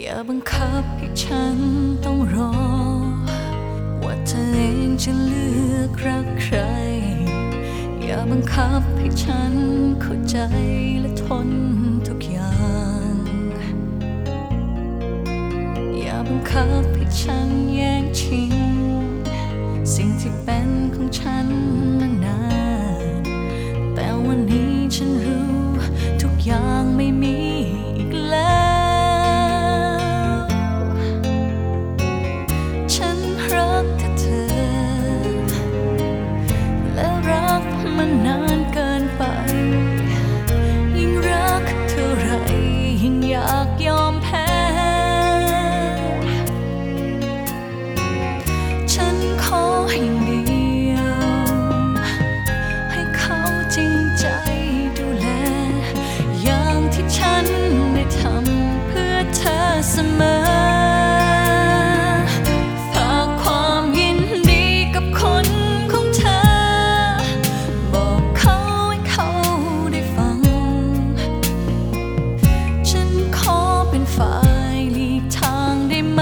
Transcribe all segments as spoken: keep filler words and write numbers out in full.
อย่าบังคับให้ฉันต้องรอว่าเธอเองจะเลือกรักใครอย่าบังคับให้ฉันเข้าใจและทนทุกอย่างอย่าบังคับให้ฉันแย่งชิงสิ่งที่เป็นของฉันมานานแต่วันนี้ฉันรู้ทุกอย่างไม่มีอีกแล้วฉันรักแต่เธอและรักมันนานเกินไปยิ่งรักเท่าไรยิ่งอยากยอมแพ้ฉันขออย่างเดียวให้เขาจริงใจดูแลอย่างที่ฉันได้ทำเพื่อเธอเสมอฝากความยินดีกับคนของเธอบอกเขาให้เขาได้ฟังฉันขอเป็นฝ่ายหลีกทางได้ไหม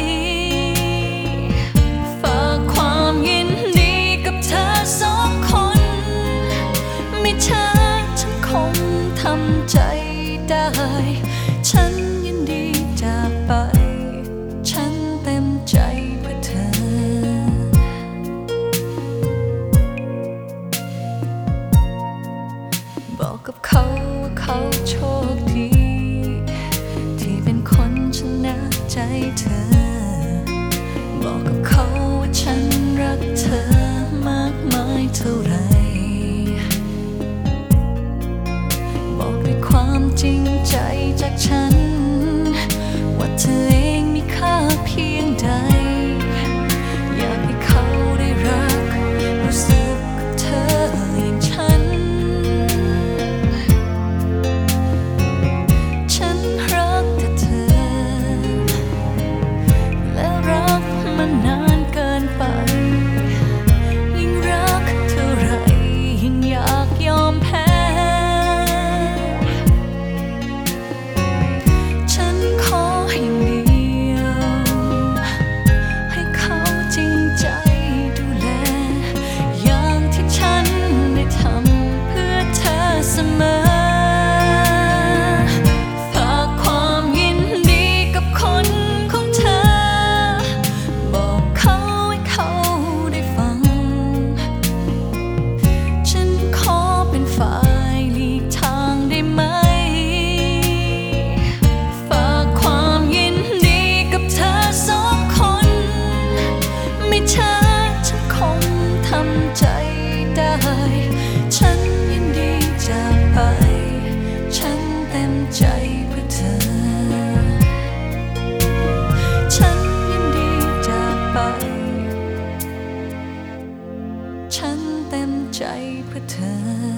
ฝากความยินดีกับเธอสองคนไม่ใช่ฉันคงทำใจได้ฉันยินดีจากไปฉันเต็มใจเพื่อเธอบอกกับเขาว่าเขาโชคดีที่เป็นคนชนะใจเธอบอกกับเขาว่าฉันรักเธอมากมายเท่าไรบอกด้วยความจริงใจจากฉันว่าเธอเองมีค่าเพียงใดอยากให้เขาได้รักรู้สึกกับเธออย่างฉันฉันรักแต่เธอและรักมันนานเกินไปยิ่งรักเท่าไรยิ่งอยากยอมแพ้ฉันขออย่างเดียวให้เขาจริงใจดูแลอย่างที่ฉันได้ทำเพื่อเธอเสมอฝากความยินดีกับคนของเธอบอกเขาให้เขาได้ฟังฉันขอเป็นฝ่ายหลีกทางได้ไหมฝากความยินดีกับเธอสองคนไม่ใช่ฉันคงทำใจได้ฉันยินดีจากไปฉันเต็มใจเพื่อเธอฉันยินดีจากไปฉันเต็มใจเพื่อเธอ